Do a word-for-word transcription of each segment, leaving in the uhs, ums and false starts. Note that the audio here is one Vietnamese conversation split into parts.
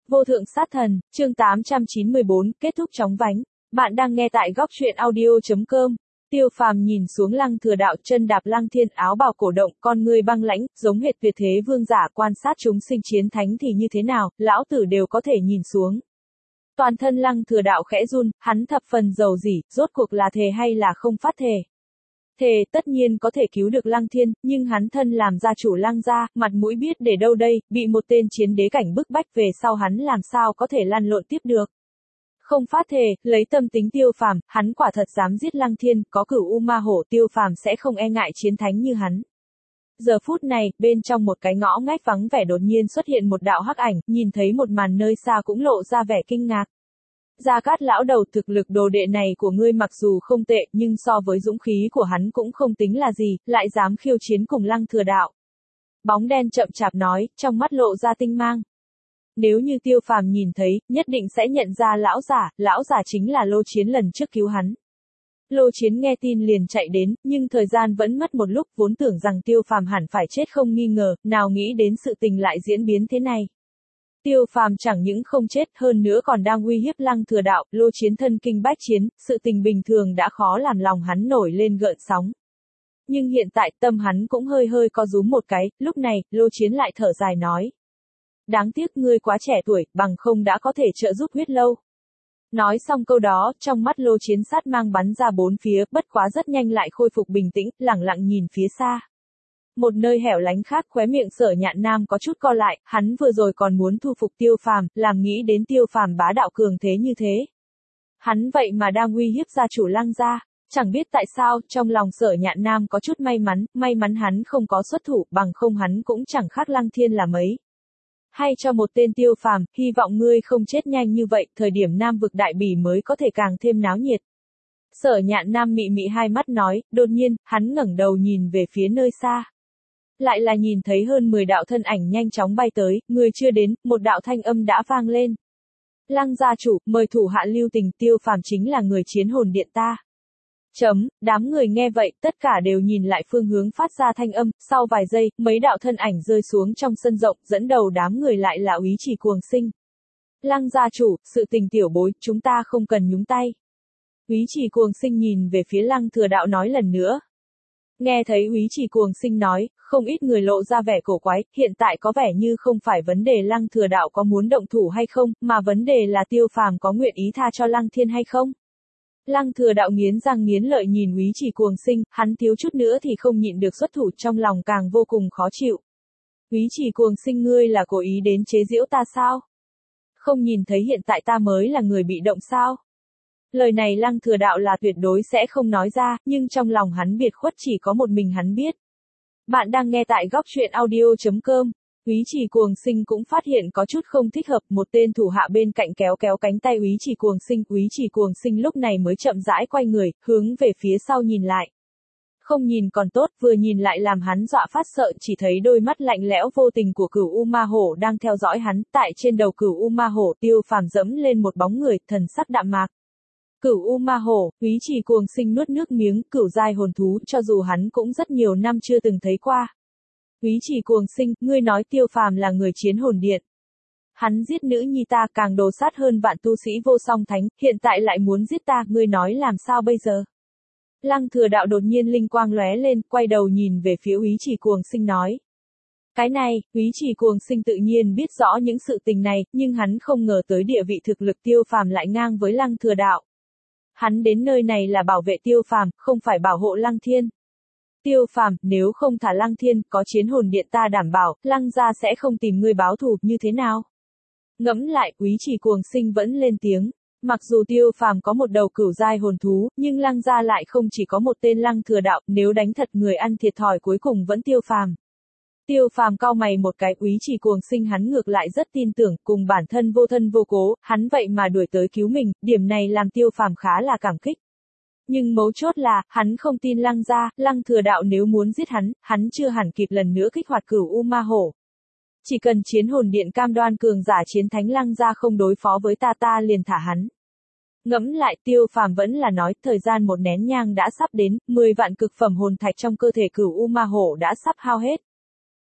Vô thượng sát thần, chương tám trăm chín mươi bốn, kết thúc chóng vánh. Bạn đang nghe tại góc truyện audio.com. Tiêu Phàm nhìn xuống Lăng Thừa Đạo, chân đạp Lăng Thiên, áo bào cổ động, con ngươi băng lãnh, giống hệt tuyệt thế vương giả, quan sát chúng sinh chiến thánh thì như thế nào, lão tử đều có thể nhìn xuống. Toàn thân Lăng Thừa Đạo khẽ run, hắn thập phần dầu dỉ, rốt cuộc là thề hay là không phát thề. Thề, tất nhiên có thể cứu được Lăng Thiên, nhưng hắn thân làm gia chủ Lăng gia, mặt mũi biết để đâu đây, bị một tên chiến đế cảnh bức bách về sau hắn làm sao có thể lăn lộn tiếp được. Không phát thề, lấy tâm tính Tiêu Phàm, hắn quả thật dám giết Lăng Thiên, có Cửu U Ma Hổ, Tiêu Phàm sẽ không e ngại chiến thánh như hắn. Giờ phút này, bên trong một cái ngõ ngách vắng vẻ đột nhiên xuất hiện một đạo hắc ảnh, nhìn thấy một màn nơi xa cũng lộ ra vẻ kinh ngạc. Gia Cát lão đầu, thực lực đồ đệ này của ngươi mặc dù không tệ, nhưng so với dũng khí của hắn cũng không tính là gì, lại dám khiêu chiến cùng Lăng Thừa Đạo. Bóng đen chậm chạp nói, trong mắt lộ ra tinh mang. Nếu như Tiêu Phàm nhìn thấy, nhất định sẽ nhận ra lão giả, lão giả chính là Lô Chiến lần trước cứu hắn. Lô Chiến nghe tin liền chạy đến, nhưng thời gian vẫn mất một lúc, vốn tưởng rằng Tiêu Phàm hẳn phải chết không nghi ngờ, nào nghĩ đến sự tình lại diễn biến thế này. Tiêu Phàm chẳng những không chết, hơn nữa còn đang uy hiếp Lăng Thừa Đạo, Lô Chiến thân kinh bách chiến, sự tình bình thường đã khó làm lòng hắn nổi lên gợn sóng. Nhưng hiện tại tâm hắn cũng hơi hơi co rúm một cái, lúc này, Lô Chiến lại thở dài nói. Đáng tiếc ngươi quá trẻ tuổi, bằng không đã có thể trợ giúp Huyết Lâu. Nói xong câu đó, trong mắt Lô Chiến sát mang bắn ra bốn phía, bất quá rất nhanh lại khôi phục bình tĩnh, lẳng lặng nhìn phía xa. Một nơi hẻo lánh khác, khóe miệng Sở Nhạn Nam có chút co lại, hắn vừa rồi còn muốn thu phục Tiêu Phàm, làm nghĩ đến Tiêu Phàm bá đạo cường thế như thế. Hắn vậy mà đang uy hiếp gia chủ Lăng gia, chẳng biết tại sao, trong lòng Sở Nhạn Nam có chút may mắn, may mắn hắn không có xuất thủ, bằng không hắn cũng chẳng khác Lăng Thiên là mấy. Hay cho một tên Tiêu Phàm, hy vọng ngươi không chết nhanh như vậy, thời điểm Nam vực đại bỉ mới có thể càng thêm náo nhiệt. Sở Nhạn Nam mị mị hai mắt nói, đột nhiên, hắn ngẩng đầu nhìn về phía nơi xa. Lại là nhìn thấy hơn mười đạo thân ảnh nhanh chóng bay tới, người chưa đến, một đạo thanh âm đã vang lên. Lăng gia chủ, mời thủ hạ lưu tình, Tiêu Phàm chính là người chiến hồn điện ta. Chấm, đám người nghe vậy, tất cả đều nhìn lại phương hướng phát ra thanh âm, sau vài giây, mấy đạo thân ảnh rơi xuống trong sân rộng, dẫn đầu đám người lại là Úy Chỉ Cuồng Sinh. Lăng gia chủ, sự tình tiểu bối, chúng ta không cần nhúng tay. Úy Chỉ Cuồng Sinh nhìn về phía Lăng Thừa Đạo nói lần nữa. Nghe thấy Úy Chỉ Cuồng Sinh nói, không ít người lộ ra vẻ cổ quái, hiện tại có vẻ như không phải vấn đề Lăng Thừa Đạo có muốn động thủ hay không, mà vấn đề là Tiêu Phàm có nguyện ý tha cho Lăng Thiên hay không. Lăng Thừa Đạo nghiến răng nghiến lợi nhìn Úy Chỉ Cuồng Sinh, hắn thiếu chút nữa thì không nhịn được xuất thủ, trong lòng càng vô cùng khó chịu. Úy Chỉ Cuồng Sinh, ngươi là cố ý đến chế giễu ta sao? Không nhìn thấy hiện tại ta mới là người bị động sao? Lời này Lăng Thừa Đạo là tuyệt đối sẽ không nói ra, nhưng trong lòng hắn biệt khuất chỉ có một mình hắn biết. Bạn đang nghe tại góc truyện audio.com. Úy Chỉ Cuồng Sinh cũng phát hiện có chút không thích hợp, một tên thủ hạ bên cạnh kéo kéo cánh tay Úy Chỉ Cuồng Sinh, Úy Chỉ Cuồng Sinh lúc này mới chậm rãi quay người, hướng về phía sau nhìn lại. Không nhìn còn tốt, vừa nhìn lại làm hắn dọa phát sợ, chỉ thấy đôi mắt lạnh lẽo vô tình của Cửu U Ma Hổ đang theo dõi hắn, tại trên đầu Cửu U Ma Hổ, Tiêu Phàm dẫm lên một bóng người, thần sắc đạm mạc. Cửu U Ma Hổ, Úy Chỉ Cuồng Sinh nuốt nước miếng, cửu giai hồn thú, cho dù hắn cũng rất nhiều năm chưa từng thấy qua. Úy Chỉ Cuồng Sinh, ngươi nói Tiêu Phàm là người chiến hồn điện. Hắn giết nữ nhi ta, càng đồ sát hơn vạn tu sĩ vô song thánh, hiện tại lại muốn giết ta, ngươi nói làm sao bây giờ? Lăng Thừa Đạo đột nhiên linh quang lóe lên, quay đầu nhìn về phía Úy Chỉ Cuồng Sinh nói. Cái này, Úy Chỉ Cuồng Sinh tự nhiên biết rõ những sự tình này, nhưng hắn không ngờ tới địa vị thực lực Tiêu Phàm lại ngang với Lăng Thừa Đạo. Hắn đến nơi này là bảo vệ Tiêu Phàm, không phải bảo hộ Lăng Thiên. Tiêu Phàm, nếu không thả Lăng Thiên, có chiến hồn điện ta đảm bảo, Lăng gia sẽ không tìm ngươi báo thù, như thế nào? Ngẫm lại, Úy Chỉ Cuồng Sinh vẫn lên tiếng. Mặc dù Tiêu Phàm có một đầu cửu giai hồn thú, nhưng Lăng gia lại không chỉ có một tên Lăng Thừa Đạo, nếu đánh thật người ăn thiệt thòi cuối cùng vẫn Tiêu Phàm. Tiêu Phàm cau mày một cái, Úy Chỉ Cuồng Sinh hắn ngược lại rất tin tưởng, cùng bản thân vô thân vô cố, hắn vậy mà đuổi tới cứu mình, điểm này làm Tiêu Phàm khá là cảm kích. Nhưng mấu chốt là, hắn không tin Lăng gia, Lăng Thừa Đạo nếu muốn giết hắn, hắn chưa hẳn kịp lần nữa kích hoạt Cửu U Ma Hổ. Chỉ cần chiến hồn điện cam đoan cường giả chiến thánh Lăng gia không đối phó với ta ta liền thả hắn. Ngẫm lại, Tiêu Phàm vẫn là nói, thời gian một nén nhang đã sắp đến, mười vạn cực phẩm hồn thạch trong cơ thể Cửu U Ma Hổ đã sắp hao hết.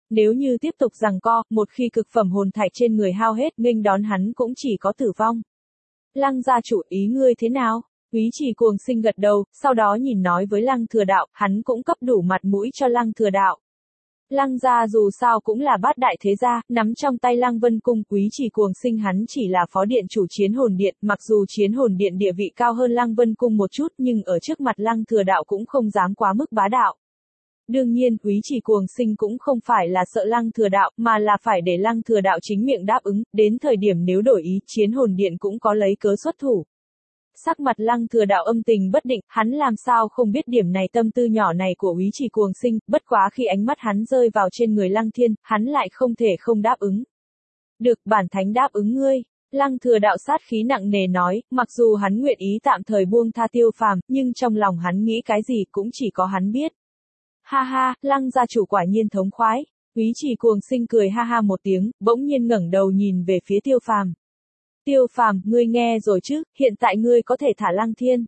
Nếu như tiếp tục giằng co, một khi cực phẩm hồn thạch trên người hao hết, nghênh đón hắn cũng chỉ có tử vong. Lăng gia chủ, ý ngươi thế nào? Úy Trì Cuồng Sinh gật đầu, sau đó nhìn nói với Lăng Thừa Đạo, hắn cũng cấp đủ mặt mũi cho Lăng Thừa Đạo. Lăng gia dù sao cũng là bát đại thế gia, nắm trong tay Lăng Vân Cung. Úy Trì Cuồng Sinh hắn chỉ là phó điện chủ Chiến Hồn Điện, mặc dù Chiến Hồn Điện địa vị cao hơn Lăng Vân Cung một chút, nhưng ở trước mặt Lăng Thừa Đạo cũng không dám quá mức bá đạo. Đương nhiên, Úy Trì Cuồng Sinh cũng không phải là sợ Lăng Thừa Đạo, mà là phải để Lăng Thừa Đạo chính miệng đáp ứng, đến thời điểm nếu đổi ý, Chiến Hồn Điện cũng có lấy cớ xuất thủ. Sắc mặt Lăng Thừa Đạo âm tình bất định, hắn làm sao không biết điểm này tâm tư nhỏ này của Úy Trì Cuồng Sinh, bất quá khi ánh mắt hắn rơi vào trên người Lăng Thiên, hắn lại không thể không đáp ứng. Được, bản thánh đáp ứng ngươi. Lăng Thừa Đạo sát khí nặng nề nói, mặc dù hắn nguyện ý tạm thời buông tha Tiêu Phàm, nhưng trong lòng hắn nghĩ cái gì cũng chỉ có hắn biết. Ha ha, Lăng gia chủ quả nhiên thống khoái. Úy Trì Cuồng Sinh cười ha ha một tiếng, bỗng nhiên ngẩng đầu nhìn về phía Tiêu Phàm. Tiêu Phàm, ngươi nghe rồi chứ, hiện tại ngươi có thể thả Lăng Thiên.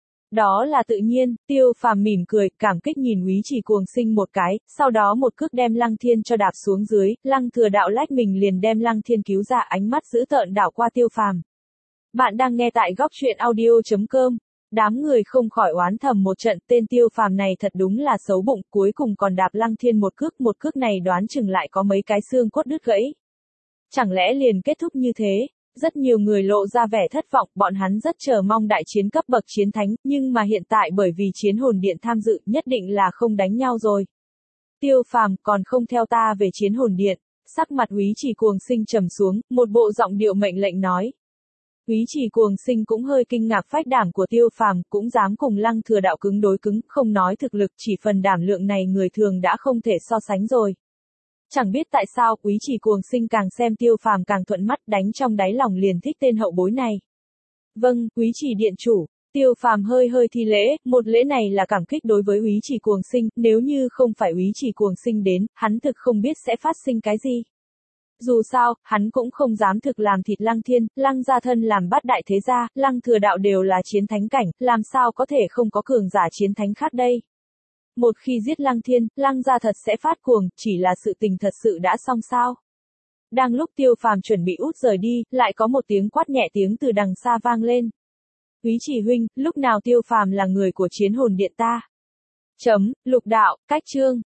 Đó là tự nhiên, Tiêu Phàm mỉm cười, cảm kích nhìn Úy Trì Cuồng Sinh một cái, sau đó một cước đem Lăng Thiên cho đạp xuống dưới, Lăng Thừa Đạo lách mình liền đem Lăng Thiên cứu ra, ánh mắt dữ tợn đảo qua Tiêu Phàm. Bạn đang nghe tại góc truyện audio chấm com. Đám người không khỏi oán thầm một trận, tên Tiêu Phàm này thật đúng là xấu bụng, cuối cùng còn đạp Lăng Thiên một cước, một cước này đoán chừng lại có mấy cái xương cốt đứt gãy. Chẳng lẽ liền kết thúc như thế? Rất nhiều người lộ ra vẻ thất vọng, bọn hắn rất chờ mong đại chiến cấp bậc chiến thánh, nhưng mà hiện tại bởi vì Chiến Hồn Điện tham dự, nhất định là không đánh nhau rồi. Tiêu Phàm, còn không theo ta về Chiến Hồn Điện. Sắc mặt Úy Trì Cuồng Sinh trầm xuống, một bộ giọng điệu mệnh lệnh nói. Úy Trì Cuồng Sinh cũng hơi kinh ngạc phách đảm của Tiêu Phàm, cũng dám cùng Lăng Thừa Đạo cứng đối cứng, không nói thực lực, chỉ phần đảm lượng này người thường đã không thể so sánh rồi. Chẳng biết tại sao, Úy Trì Cuồng Sinh càng xem Tiêu Phàm càng thuận mắt, đánh trong đáy lòng liền thích tên hậu bối này. Vâng, Úy Trì điện chủ. Tiêu Phàm hơi hơi thi lễ, một lễ này là cảm kích đối với Úy Trì Cuồng Sinh, nếu như không phải Úy Trì Cuồng Sinh đến, hắn thực không biết sẽ phát sinh cái gì. Dù sao, hắn cũng không dám thực làm thịt Lăng Thiên, Lăng gia thân làm bát đại thế gia, Lăng Thừa Đạo đều là chiến thánh cảnh, làm sao có thể không có cường giả chiến thánh khác đây. Một khi giết Lăng Thiên, Lăng gia thật sẽ phát cuồng, chỉ là sự tình thật sự đã xong sao. Đang lúc Tiêu Phàm chuẩn bị út rời đi, lại có một tiếng quát nhẹ tiếng từ đằng xa vang lên. Úy Trì huynh, lúc nào Tiêu Phàm là người của Chiến Hồn Điện ta? Chấm, lục đạo, cách chương.